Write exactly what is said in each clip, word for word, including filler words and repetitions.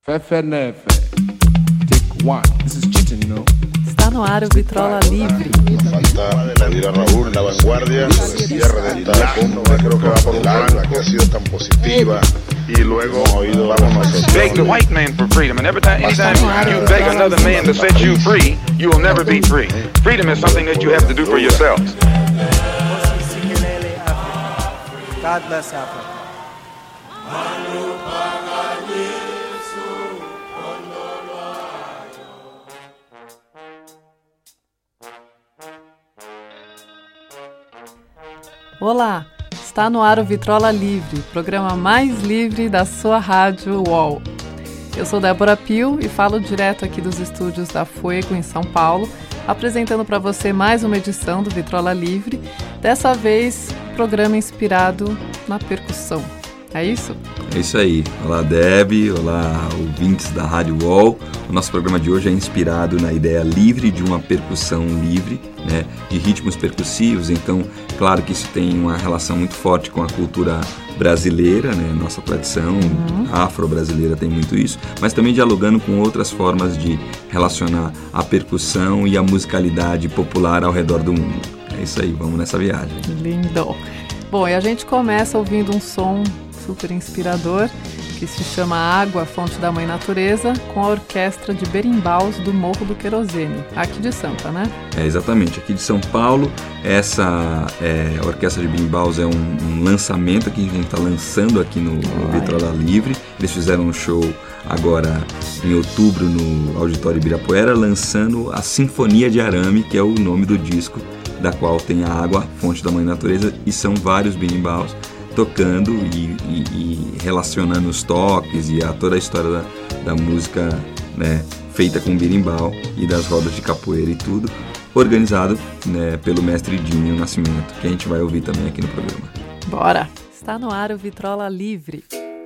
Fefe Nefe. Take one. This is cheating, you know. Está no ar o Vitrola Livre. Falta pedir a Raúl la vanguardia, el cierre de esta cumbre, creo que va por un plan que ha sido tan positiva. Y luego vamos nosotros. Beg the white man for freedom, and every time, anytime you beg another man to set you free, you will never be free. Freedom is something that you have to do for yourself. God bless Africa. Olá, está no ar o Vitrola Livre, programa mais livre da sua rádio U O L. Eu sou Débora Pio e falo direto aqui dos estúdios da Fuego, em São Paulo, apresentando para você mais uma edição do Vitrola Livre, dessa vez programa inspirado na percussão. É isso? É isso aí. Olá, Deb. Olá, ouvintes da Rádio U O L. O nosso programa de hoje é inspirado na ideia livre de uma percussão livre, né, de ritmos percussivos. Então, claro que isso tem uma relação muito forte com a cultura brasileira, né, nossa tradição uhum. afro-brasileira tem muito isso, mas também dialogando com outras formas de relacionar a percussão e a musicalidade popular ao redor do mundo. É isso aí, vamos nessa viagem. Lindo! Bom, e a gente começa ouvindo um som super inspirador, que se chama Água, Fonte da Mãe Natureza, com a orquestra de berimbaus do Morro do Querosene, aqui de Sampa, né? É, exatamente, aqui de São Paulo. Essa é, orquestra de berimbaus é um, um lançamento que a gente está lançando aqui no, no Vitrola Livre. Eles fizeram um show agora em outubro no Auditório Ibirapuera, lançando a Sinfonia de Arame, que é o nome do disco, da qual tem a Água, Fonte da Mãe Natureza, e são vários berimbaus tocando e, e, e relacionando os toques e a, toda a história da, da música, né, feita com berimbau e das rodas de capoeira e tudo, organizado, né, pelo mestre Dinho Nascimento, que a gente vai ouvir também aqui no programa. Bora! Está no ar o Vitrola Livre.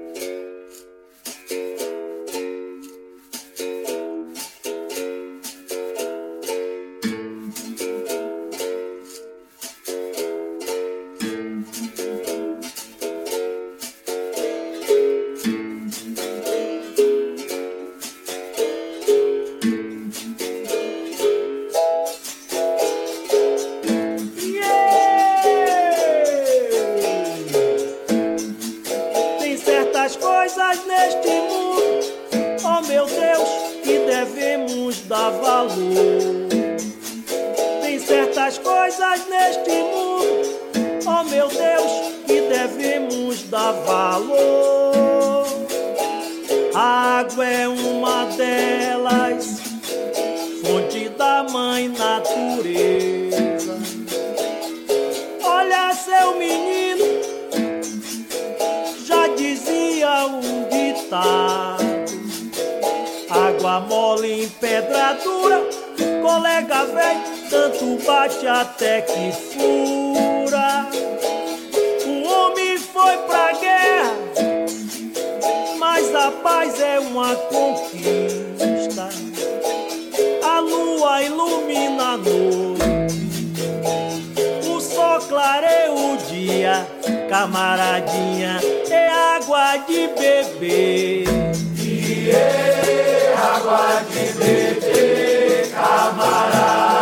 Até que fura. O homem foi pra guerra, mas a paz é uma conquista. A lua ilumina a noite, o sol clareia o dia. Camaradinha, é água de beber. E é água de beber, camarada.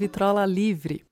Vitrola Livre.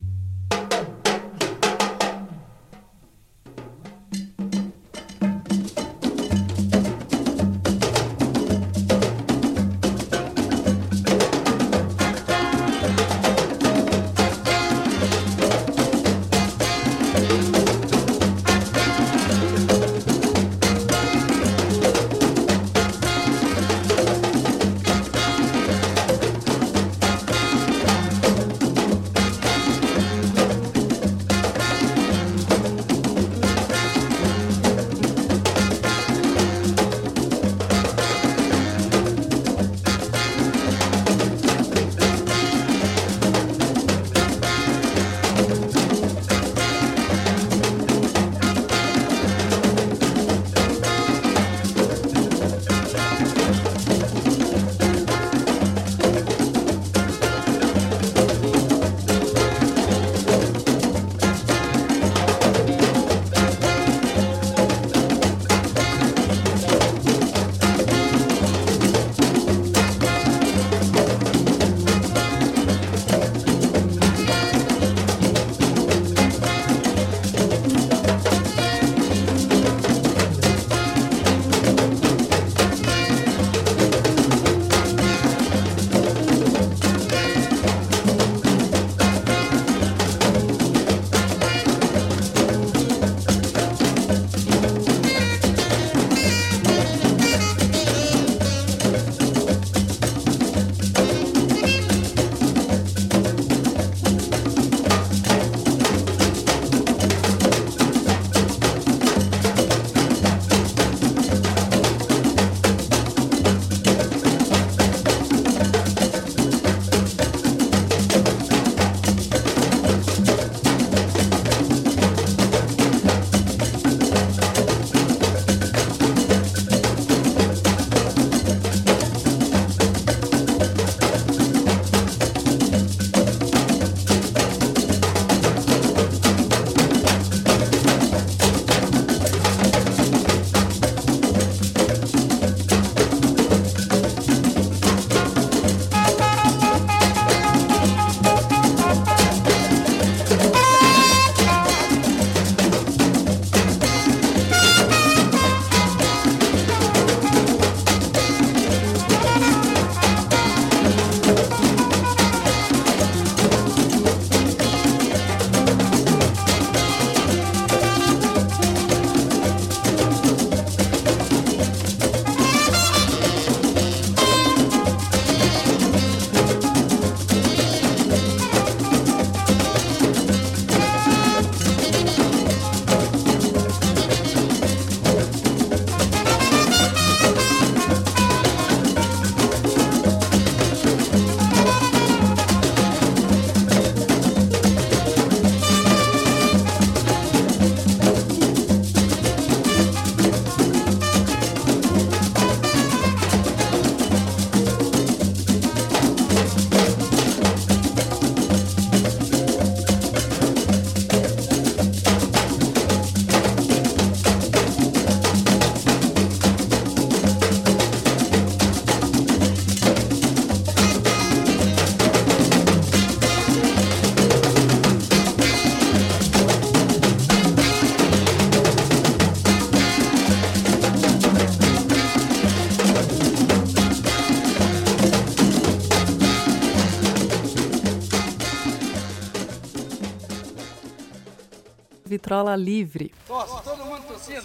Vitrola Livre. Tosse, todo mundo tossindo.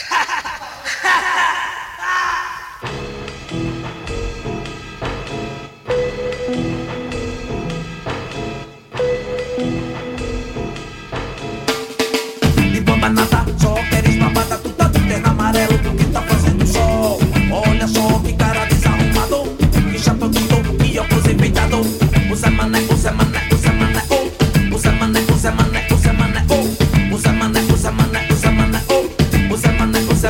E bomba nada, só queres babada, tu tá de terra amarelo porque tá fazendo sol. Olha só que cara desarrumado, que chato de todo e eu pus enfeitado. Usa mané, usa mané, usa mané, oh. Usa mané, usa mané, usa mané, oh. Usa mané, usa mané, usa mané, oh. Usa mané, usa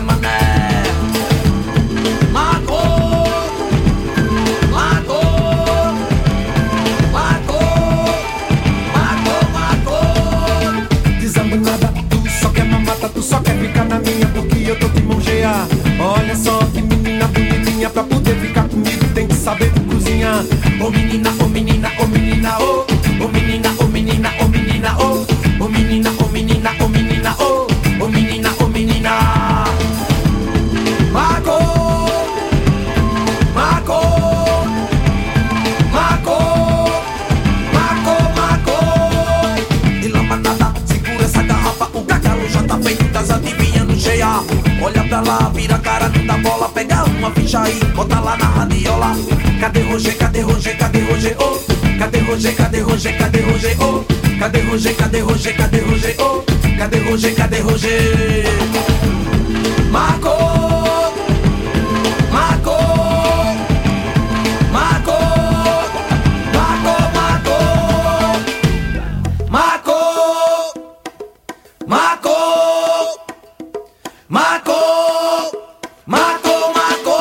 pra lá, vira a cara, não dá bola. Pega uma ficha aí, bota lá na radiola. Cadê Roger, cadê Roger, cadê Roger, oh? Cadê Roger, cadê Roger, cadê Roger, oh? Cadê Roger, cadê Roger, cadê Roger, oh? Cadê Roger, cadê Roger? Marco, Marco, Marco, Marco, Marco, Marco, Marco, Marco, Marco, Marco.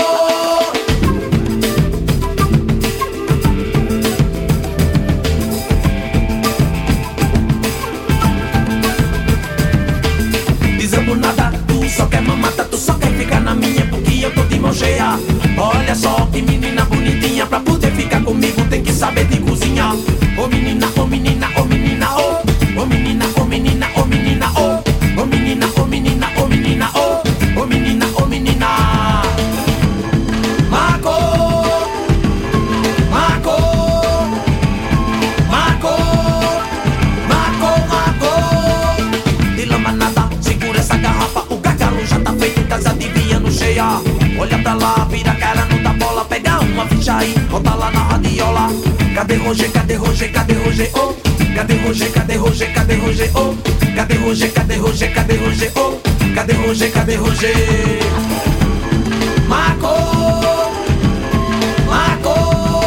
Dizendo nada, tu só quer mamata, tu só quer ficar na minha porque eu tô de mão cheia. Olha só que menina bonitinha, pra poder ficar comigo tem que saber de cozinhar. Ô menina, ô menina, ô menina, ô. Ô menina, ô menina, ô menina, ô. Ô menina, ô menina, ô menina, ô. Ô menina, ô menina. Marco, Marco, Marco, Marco, Marco. De lama nada, segura essa garrafa. O gargalo já tá feito, tá adivinhando cheia. Olha pra lá, vira a cara, não dá bola. Pega uma ficha aí, bota lá na radiola. Cadê Roger, cadê Roger, cadê Roger, oh? Cadê Roger, cadê Roger, cadê Roger, oh? Cadê Roger, cadê Roger, cadê Roger, oh? Cadê Roger, cadê Roger? Marco, Marco,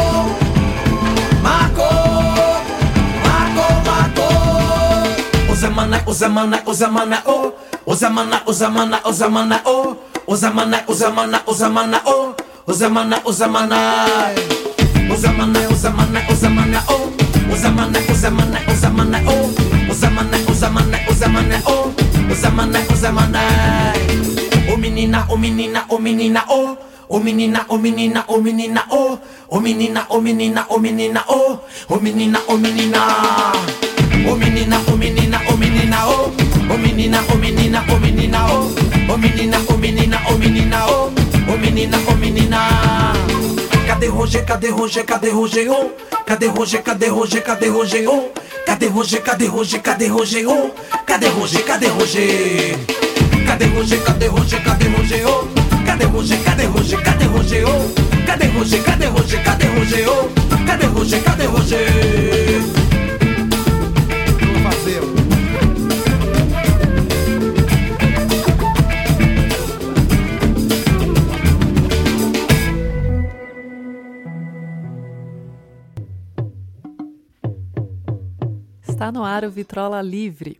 Marco, Marco, Marco. O Zamana, o Zamana, o Zamana, oh. O Zamana, o Zamana, o Zamana, oh. O Zamana, o Zamana, o Zamana, oh. O Zamana, o Zamana. O Zamana, o Zamana, o Zamana, oh. O Zamana, o Zamana, o Zamana, oh. O Zamana, o Zamana, o Zamana, oh. O Zamana, o Zamana. O menina, o menina, o menina, oh. O menina, o menina, o menina, oh. O menina, o menina, o menina, oh. O menina, o menina. O menina, o menina, o menina, oh. O menina, o menina, o menina, oh. O menina, o menina, o menina, oh. O menina, o menina. Cadê Roger, cadê Roger, cadê Roger, oh? Cadê Roger, cadê Roger, cadê Roger, oh? Cadê Roger, cadê Roger, cadê Roger, oh? Cadê Roger, cadê Roger? Cadê Roger, cadê Roger, cadê Roger, oh? Cadê Roger, cadê Roger, cadê Roger, oh? Cadê Roger, cadê Roger, cadê Roger, oh? Cadê Roger, cadê Roger? Vou fazer. Está no ar o Vitrola Livre.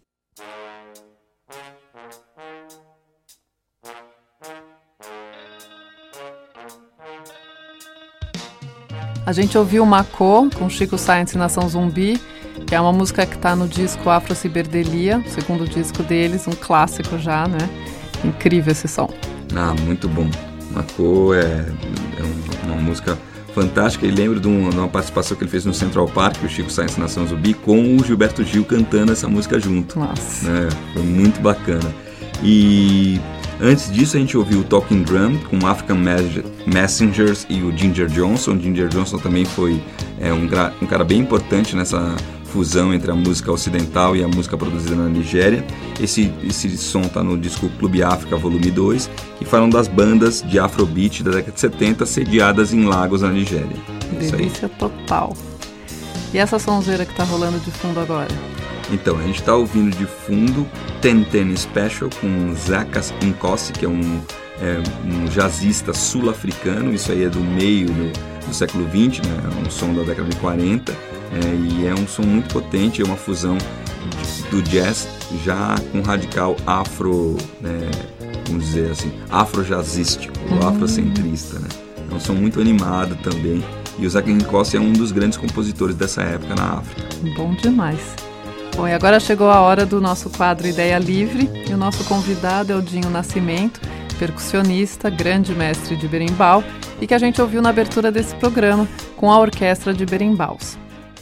A gente ouviu Macô com Chico Science e Nação Zumbi, que é uma música que está no disco Afro Ciberdelia, o segundo disco deles, um clássico já, né? Incrível esse som. Ah, muito bom. Macô é, é uma música fantástica, e lembro de uma, de uma participação que ele fez no Central Park, o Chico Science Nação Zumbi, com o Gilberto Gil cantando essa música junto. Nossa. Né? Foi muito bacana. E antes disso a gente ouviu o Talking Drum com African Messengers e o Ginger Johnson. O Ginger Johnson também foi é, um, um cara bem importante nessa fusão entre a música ocidental e a música produzida na Nigéria. Esse, esse som está no disco Clube África Volume dois, que falam das bandas de Afrobeat da década de setenta sediadas em Lagos, na Nigéria. Delícia total. E essa sonzeira que está rolando de fundo agora? Então, a gente está ouvindo de fundo Ten Ten Special com Zakas Nkosi, que é um, é um jazzista sul-africano. Isso aí é do meio do, do século vinte, né? É um som da década de quarenta. É, e é um som muito potente, é uma fusão do jazz já com radical afro, né, vamos dizer assim, afro-jazzístico, uhum. afrocentrista, né? É um som muito animado também, e o Zakas Nkosi é um dos grandes compositores dessa época na África. Bom demais. Bom, e agora chegou a hora do nosso quadro Ideia Livre, e o nosso convidado é o Dinho Nascimento, percussionista, grande mestre de berimbau, e que a gente ouviu na abertura desse programa com a Orquestra de Berimbaus.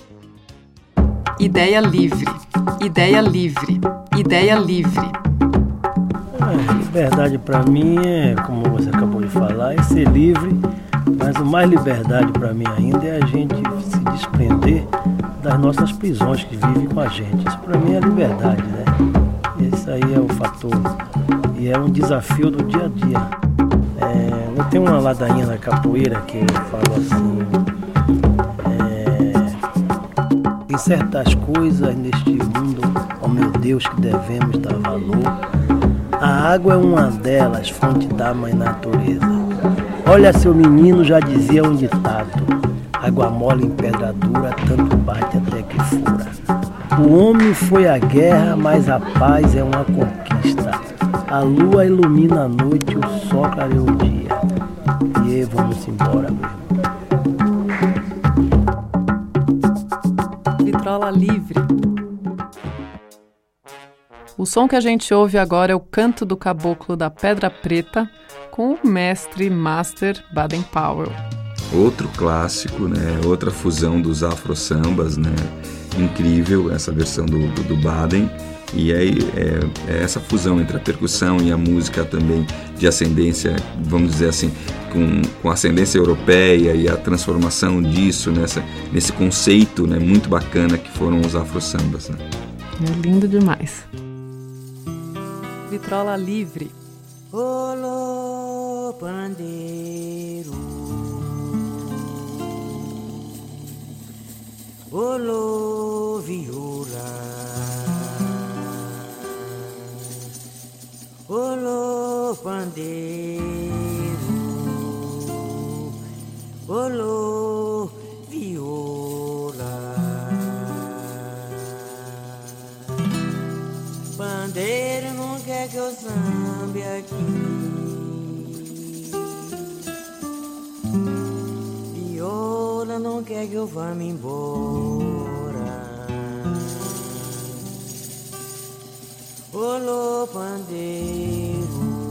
Ideia Livre, Ideia Livre, Ideia Livre. É, liberdade para mim é, como você acabou de falar, é ser livre, mas o mais liberdade para mim ainda é a gente se desprender das nossas prisões que vivem com a gente. Isso para mim é liberdade, né? Esse aí é o fator. E e é um desafio do dia a dia. É, eu tenho uma ladainha na capoeira que eu falo assim, é, tem certas coisas neste mundo, ó meu Deus, que devemos dar valor. A água é uma delas, fonte da mãe natureza. Olha, seu menino, já dizia um ditado: água mole em pedra dura, tanto bate até que fura. O homem foi à guerra, mas a paz é uma conquista. A lua ilumina a noite, o sol clareia o dia. E aí, vamos embora, meu irmão. Vitrola Livre. O som que a gente ouve agora é o Canto do Caboclo da Pedra Preta, com o mestre Master Baden-Powell. Outro clássico, né? Outra fusão dos afro-sambas, né? Incrível essa versão do, do, do Baden. E aí é, é essa fusão entre a percussão e a música também de ascendência, vamos dizer assim, com, com ascendência europeia e a transformação disso nessa, nesse conceito, né, muito bacana que foram os afro-sambas. Né? É lindo demais. Vitrola Livre. Olô, pandeiro, olô, viola, olô, pandeiro, olô, viola. Pandeiro não quer que eu zambe aqui, viola não quer que eu vá-me embora. Olô, pandeiro,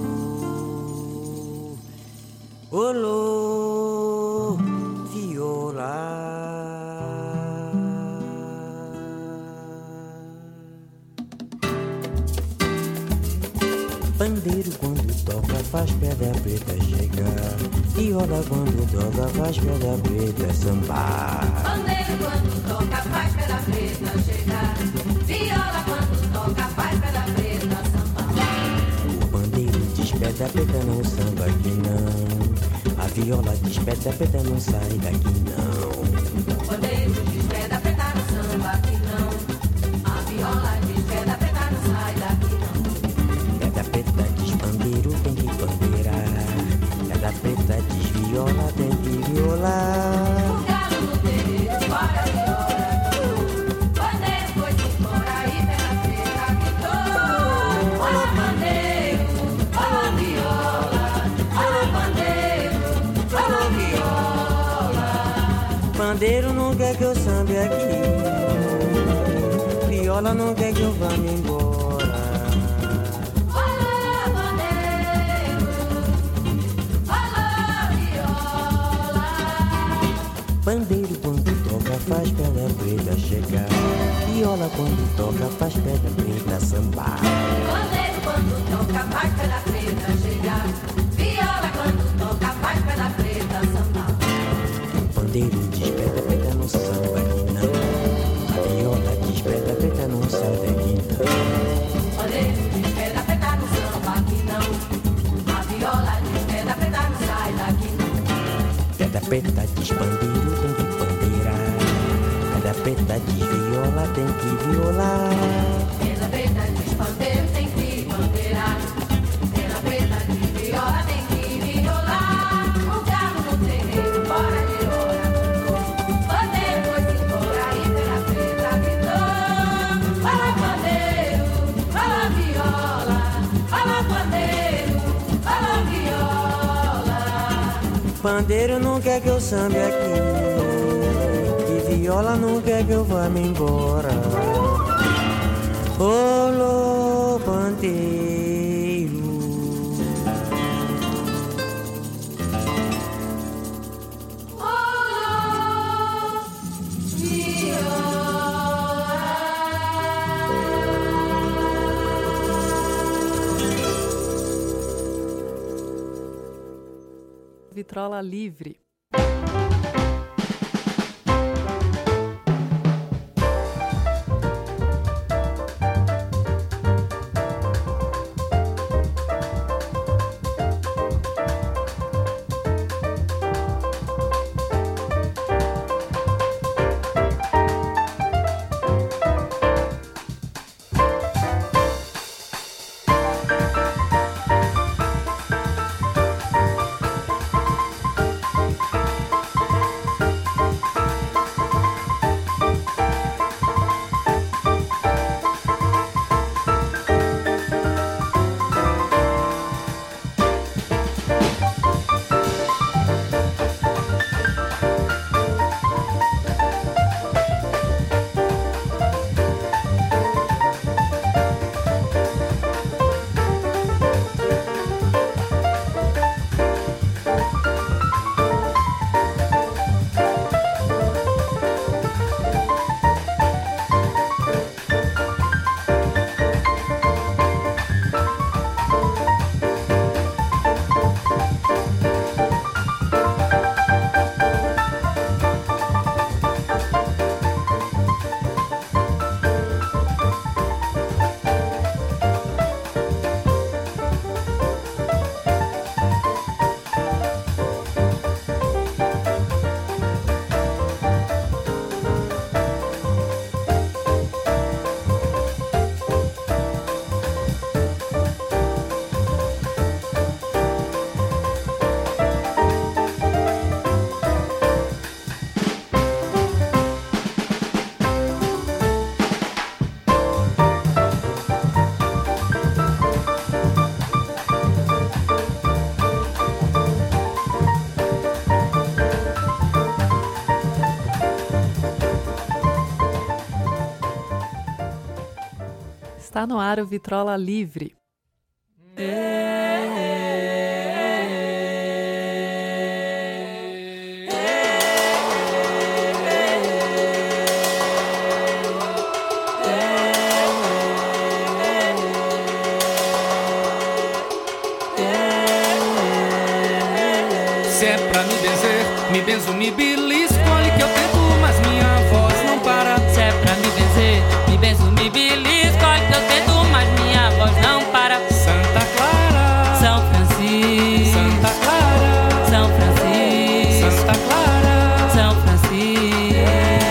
olô, viola. Pandeiro quando toca faz pedra preta chegar, viola quando toca faz pedra preta sambar. Pandeiro quando toca faz pedra preta chegar, viola quando toca faz pedra preta sambar. O pandeiro diz pedra preta não samba aqui não, a viola diz pedra preta não sai daqui não. O pandeiro diz pedra preta não samba aqui não, a viola diz pedra preta não sai daqui não. Pedra preta diz pandeiro tem que pandeirar, pedra preta diz viola tem que violar. O galo no terreiro fora viola, pandeiro foi-se embora e pedra preta gritou. Olha pandeiro, olha viola, olha pandeiro, olha viola. Pandeiro não quer que eu sambe aqui, viola não quer que eu vá me embora. Pandeiro quando toca faz pedra preta chegar, viola quando toca faz pedra preta sambar. Pandeiro quando toca faz pedra preta chegar, viola quando toca faz pedra preta sambar. Pandeiro diz pedra preta não samba aqui não, a viola diz pedra preta não sai daqui não. Pandeiro diz pedra preta não samba aqui não, a viola diz pedra preta não sai daqui não. Pedra preta diz pandeiro tem que pandeirar, pedra preta diz viola tem que violar. Pedra preta diz pandeiro tem que pandeirar, pedra preta diz viola tem que violar. O galo no terreiro fora de hora, pandeiro foi-se embora e pedra preta gritou. Fala pandeiro, fala viola, fala pandeiro, fala viola. Pandeiro não quer que eu sambe aqui, e viola não quer que eu vá me embora. Olô, pandeiro, olô, viola. Vitrola Livre. Está no ar o Vitrola Livre. Se é pra me benzer, me benzo, me belisco, olhe que eu tento, mas minha voz não para. Se é pra me benzer, me benzo, me belisco, olhe que eu tento, mas minha voz não para. Santa Clara, São Francisco, Santa Clara, São Francisco, Santa Clara, São Francisco.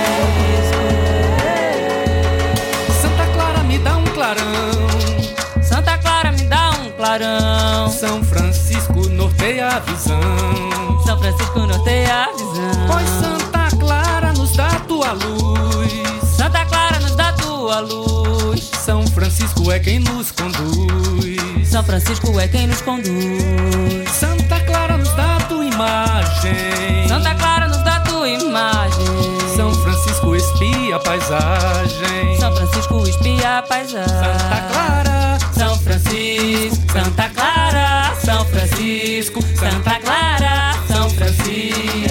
Santa Clara me dá um clarão, Santa Clara me dá um clarão. São Francisco norteia a visão, São Francisco norteia a visão. pois Santa Clara nos dá tua luz, Santa Clara nos dá tua luz. São Francisco é quem nos conduz, São Francisco é quem nos conduz. Santa Clara nos dá tua imagem, Santa Clara nos dá tua imagem. São Francisco espia a paisagem, São Francisco espia a paisagem. Santa Clara, São Francisco, Santa Clara, São Francisco, Santa Clara, São Francisco.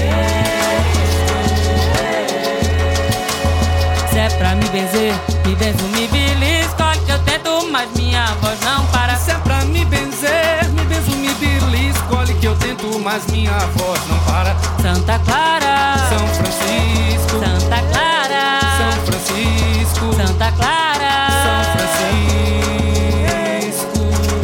Se é pra me benzer, me benzo, me belisco, olha que eu tento, mas minha voz não para. Se é pra me benzer, me benzo, me belisco, olhe que eu tento, mas minha voz não para. Santa Clara, São Francisco, Santa Clara, São Francisco, Santa Clara, São Francisco.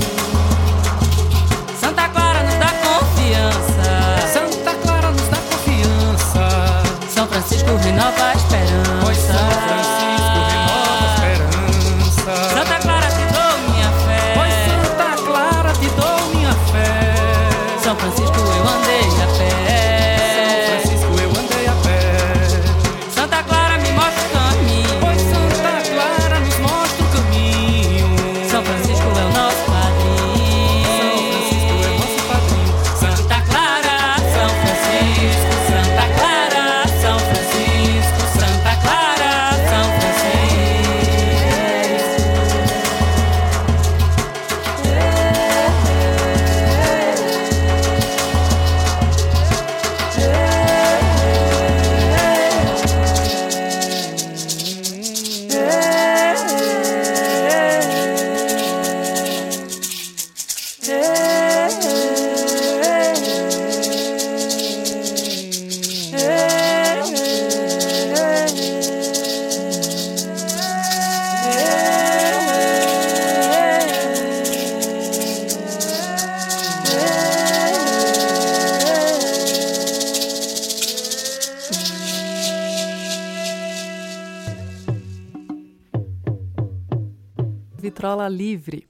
Santa Clara nos dá confiança, Santa Clara nos dá confiança, São Francisco renova a esperança, pois São Francisco renova a esperança. Santa Clara te dou minha fé, pois Santa Clara te dou minha fé. São Francisco eu andei a pé, São Francisco eu andei a pé. Santa Clara me mostra o caminho, pois Santa Clara nos mostra o caminho. São Francisco é o nosso padrinho, São Francisco é nosso padrinho. Santa Clara, São Francisco, Santa Clara, São Francisco, Santa Clara, São Francisco. Vitrola Livre.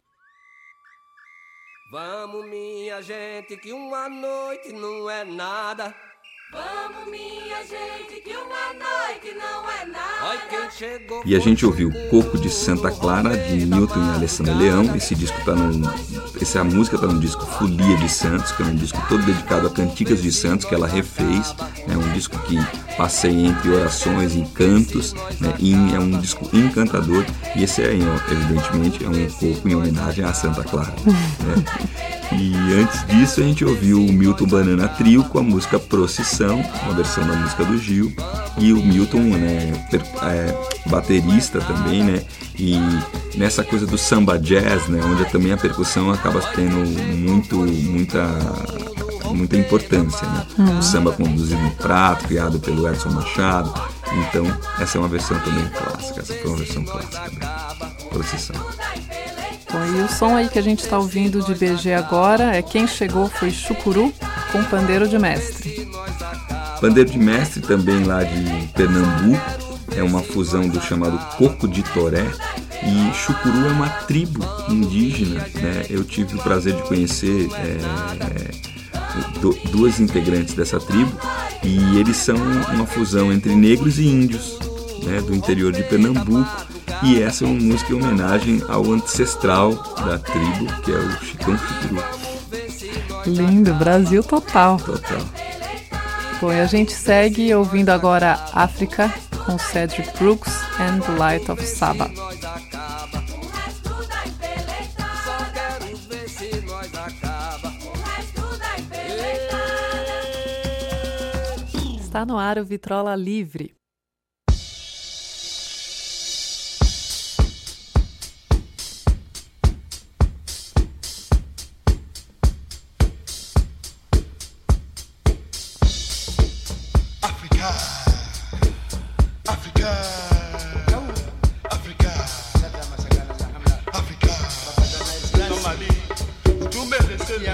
Vamos, minha gente, que uma noite não é nada. Vamos, minha gente, que uma noite não é nada. Olha quem chegou. E a gente ouviu Coco de Santa Clara, de Milton e Alessandra Leão. Esse disco tá num. Essa música está no disco Folia de Santos, que é um disco todo dedicado a cantigas de Santos, que ela refez. É um disco que passeia entre orações e cantos, né, e é um disco encantador. E esse aí, ó, evidentemente, é um coco em homenagem a Santa Clara. Né? E antes disso a gente ouviu o Milton Banana Trio com a música Procissão, uma versão da música do Gil, e o Milton, né, per, é, baterista também, né, e nessa coisa do samba jazz, né, onde também a percussão acaba tendo muito, muita, muita importância, né? Uhum. O samba conduzido no prato, criado pelo Edson Machado, então essa é uma versão também clássica, essa foi uma versão clássica, né? Procissão. Bom, e o som aí que a gente está ouvindo de B G agora é Quem Chegou Foi Chucuru, com Pandeiro de Mestre. Pandeiro de Mestre, também lá de Pernambuco, é uma fusão do chamado Coco de Toré, e Chucuru é uma tribo indígena, né? Eu tive o prazer de conhecer é, do, duas integrantes dessa tribo, e eles são uma fusão entre negros e índios, né, do interior de Pernambuco. E essa é uma música em homenagem ao ancestral da tribo, que é o Chicão Chucuru. Lindo, Brasil total. Total. Bom, e a gente segue ouvindo agora África com Cedric Brooks and the Light of Saba. Está no ar o Vitrola Livre. Africa, Africa, Africa, Africa. Normally, tu me laisses le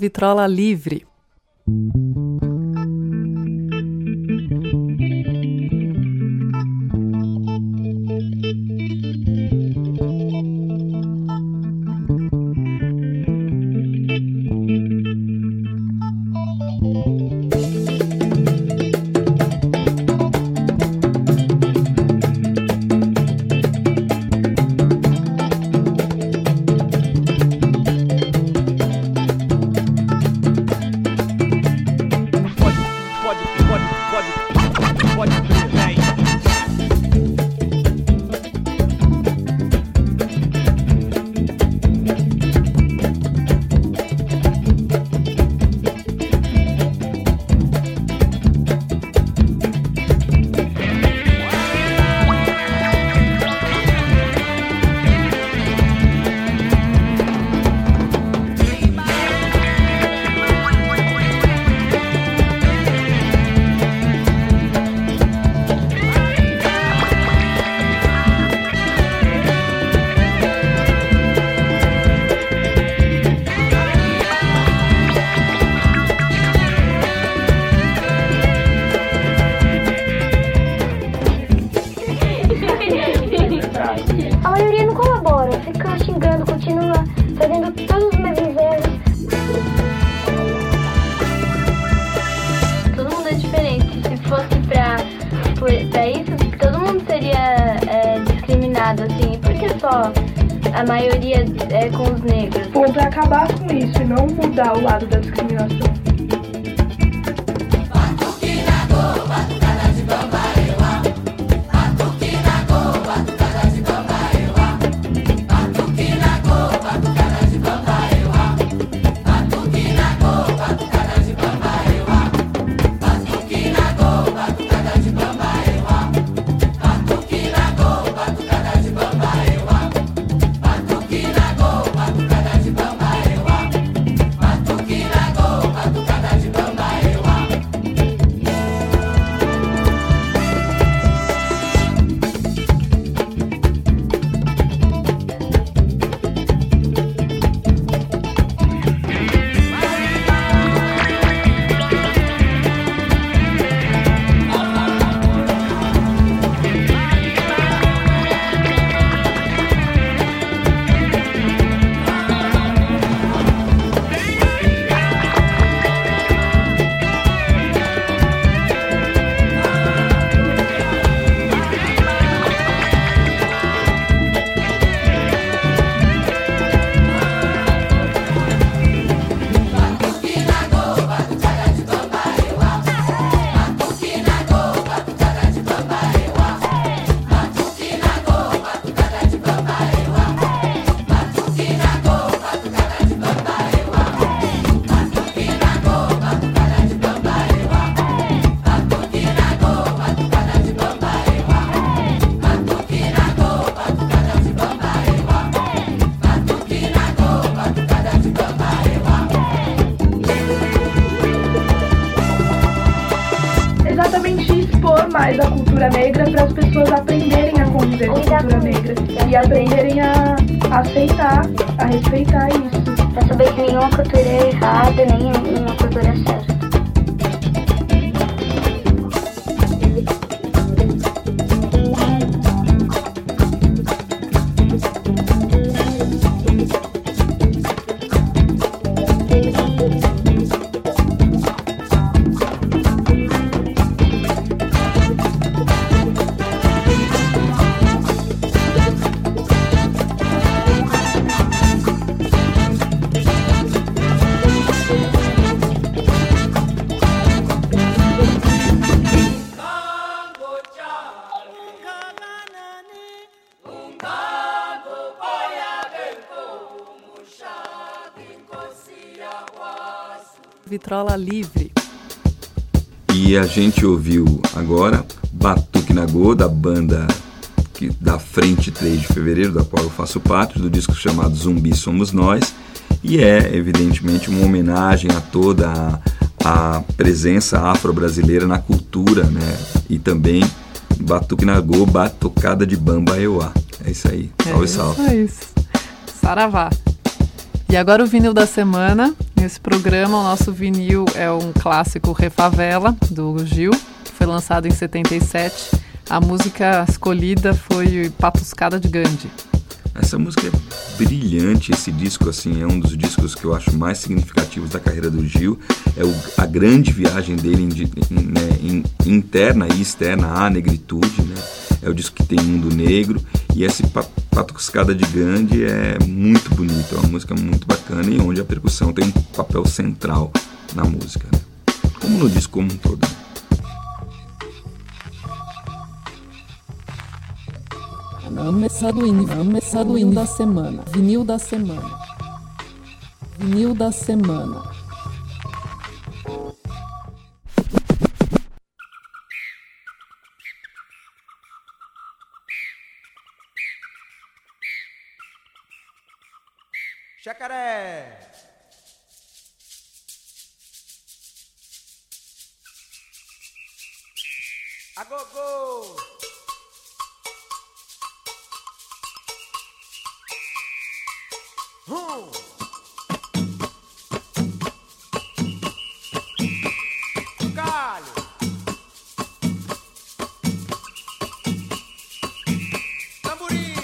Vitrola Livre. A maioria não colabora, fica xingando, continua fazendo todos os mesmos erros. Todo mundo é diferente. Se fosse pra, pra isso, todo mundo seria é, discriminado, assim. Por que só a maioria é com os negros? O ponto é acabar com isso e não mudar o lado da discriminação. Mais a cultura negra para as pessoas aprenderem a conviver com a cultura negra e aprenderem a aceitar, a respeitar isso. Para saber que nenhuma cultura é errada, nem nenhuma cultura é certa. Vitrola Livre. E a gente ouviu agora Batuque Nagô, da banda que, da Frente três de Fevereiro, da qual eu faço parte, do disco chamado Zumbi Somos Nós, e é evidentemente uma homenagem a toda a, a presença afro-brasileira na cultura, né? E também Batuque Nagô, Batucada de Bamba Euá. É isso aí, salve, é salve. É isso, saravá. E agora o vinil da semana. Nesse programa, o nosso vinil é um clássico Refavela, do Gil, que foi lançado em setenta e sete. A música escolhida foi Patuscada de Gandhi. Essa música é brilhante, esse disco assim, é um dos discos que eu acho mais significativos da carreira do Gil. É o, a grande viagem dele em, em, né, em, interna e externa à negritude, né? É o disco que tem Mundo Negro, e esse Patuscada de Gandhi é muito bonito, é uma música muito bacana e onde a percussão tem um papel central na música, né? Como no disco como um todo. Começando o vinil da semana. Vinil da semana. Vinil da semana. Jacaré! Agogô! Hum! Galho! Tamborim!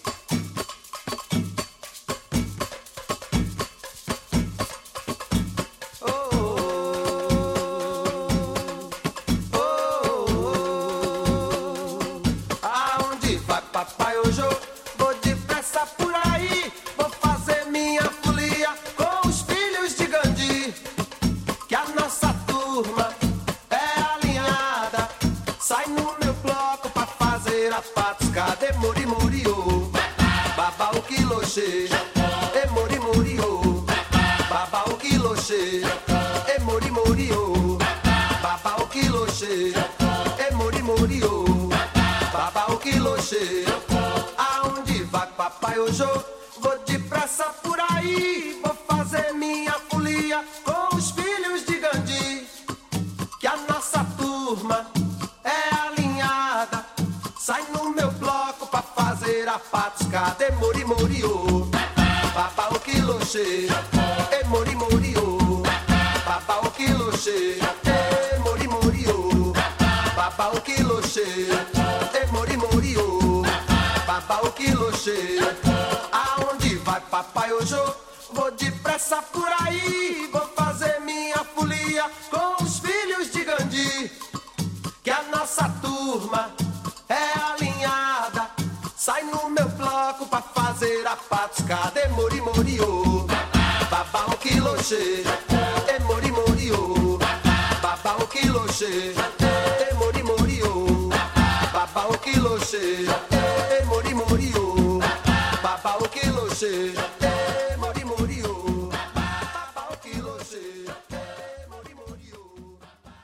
Papai hoje eu vou depressa por aí, vou fazer minha folia com os filhos de Gandhi, que a nossa turma é alinhada, sai no meu bloco pra fazer a patuscada, e mori moriô, baba o quiloxê, e mori moriô, baba o quiloxê, e mori moriô, baba o quiloxê, e mori moriô, baba o quiloxê. Aonde vai papai hoje eu vou depressa por aí, vou fazer minha folia com os filhos de Gandhi, que a nossa turma é alinhada, sai no meu bloco pra fazer a patuscada, e mori moriô, baba o quiloxê, e mori moriô, baba o quiloxê, e mori moriô, baba o quiloxê, e mori moriô, baba o quiloxê. Aonde vai papai hoje eu vou depressa por aí, vou fazer minha folia com os filhos de Gandhi, que a nossa turma é alinhada, sai no meu bloco pra fazer a patuscada, e mori moriô, baba o quiloxê, e mori moriô, baba o quiloxê, e mori moriô, baba o quiloxê, e mori moriô, baba o quiloxê, e mori moriô, baba o quiloxê, e mori moriô.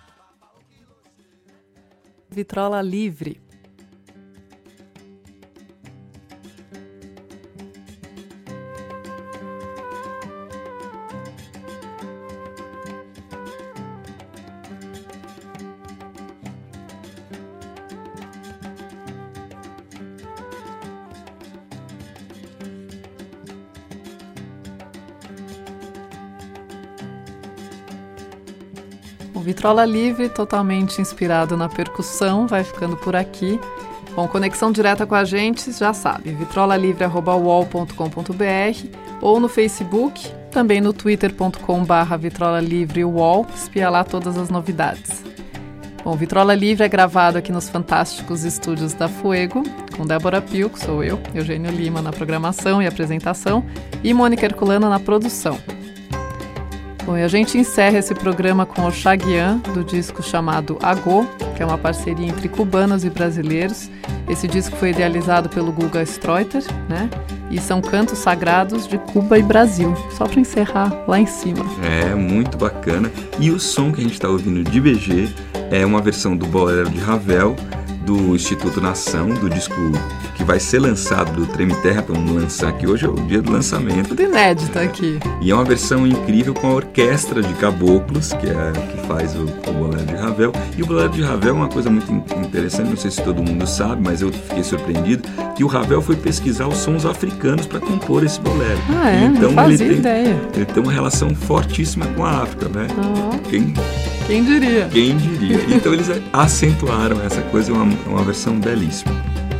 Vitrola Livre. O Vitrola Livre, totalmente inspirado na percussão, vai ficando por aqui. Bom, conexão direta com a gente, já sabe, vitrola livre arroba u o l ponto com ponto b r ou no Facebook, também no twitter ponto com barra vitrola livre u o l, espia lá todas as novidades. Bom, Vitrola Livre é gravado aqui nos fantásticos estúdios da Fuego, com Débora Pio, que sou eu, Eugênio Lima na programação e apresentação, e Mônica Herculano na produção. Bom, e a gente encerra esse programa com o Chaguian, do disco chamado Agô, que é uma parceria entre cubanos e brasileiros. Esse disco foi idealizado pelo Guga Streuter, né? E são cantos sagrados de Cuba e Brasil. Só para encerrar lá em cima. É, muito bacana. E o som que a gente está ouvindo de B G é uma versão do Bolero de Ravel, do Instituto Nação, do disco que vai ser lançado do Treme Terra, para vamos lançar aqui hoje, é o dia do lançamento. Tudo inédito aqui. E é uma versão incrível com a orquestra de caboclos, que é que faz o, o bolero de Ravel. E o bolero de Ravel é uma coisa muito interessante, não sei se todo mundo sabe, mas eu fiquei surpreendido, que o Ravel foi pesquisar os sons africanos para compor esse bolero. Ah, é? Então, não fazia ele tem, ideia. Ele tem uma relação fortíssima com a África, né? Ah. Quem... Quem diria? Quem diria? Então eles acentuaram essa coisa, é uma, uma versão belíssima.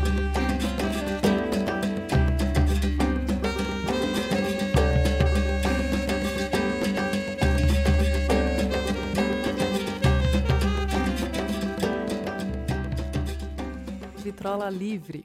Vitrola Livre.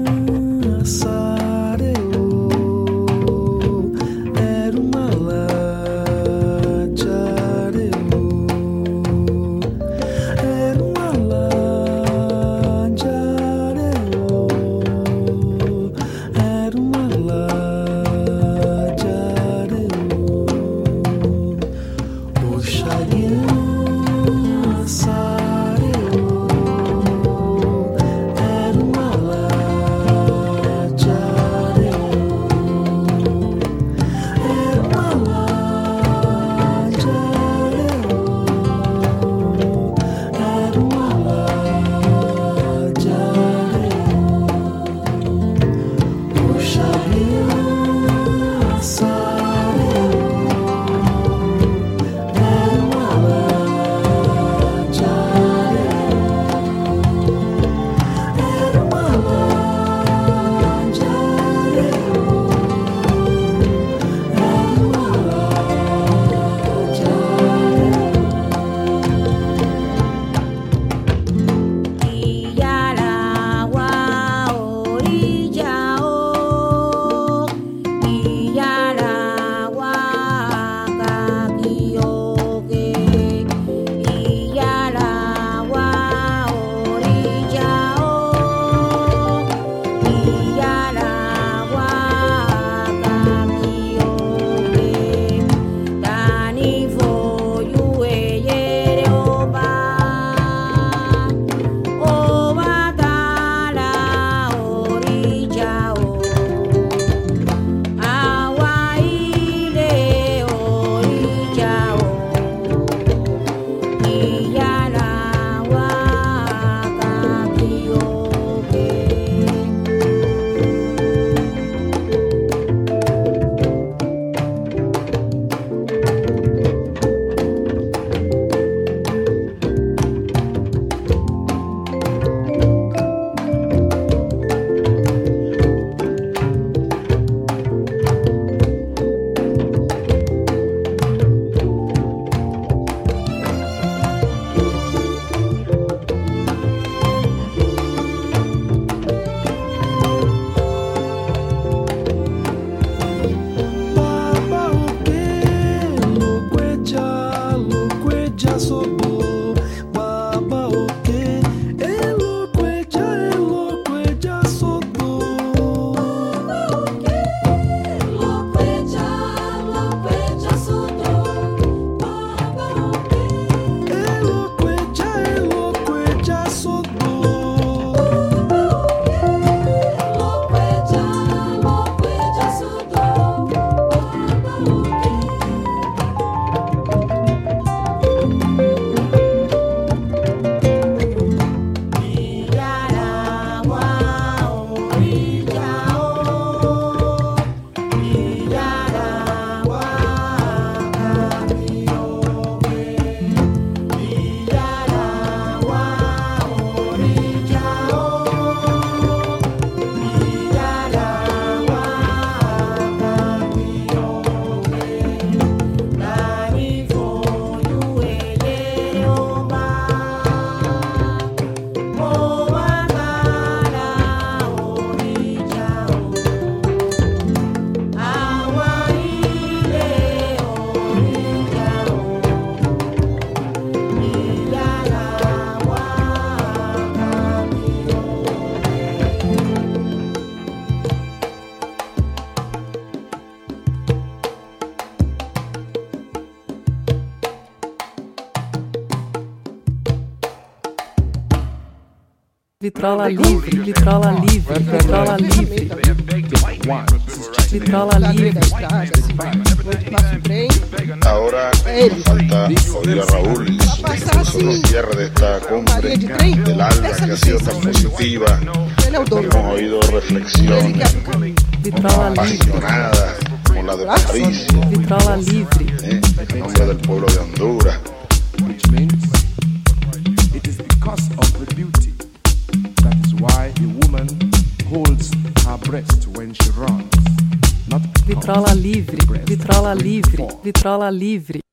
Era uma lá Vitrola livre, vitrola livre, vitrola livre. Vitrola livre. Ahora nos falta oír a Raúl y su discurso de cierre de esta cumbre del alba que ha sido tan positiva. Hemos oído reflexiones apasionadas como la de Patricia, Vitrola livre. eh, en nombre del pueblo de Honduras. Which means it is because of the beauty. That is why a woman holds her breast when she runs. Not Vitrola livre, vitrola livre, vitrola livre.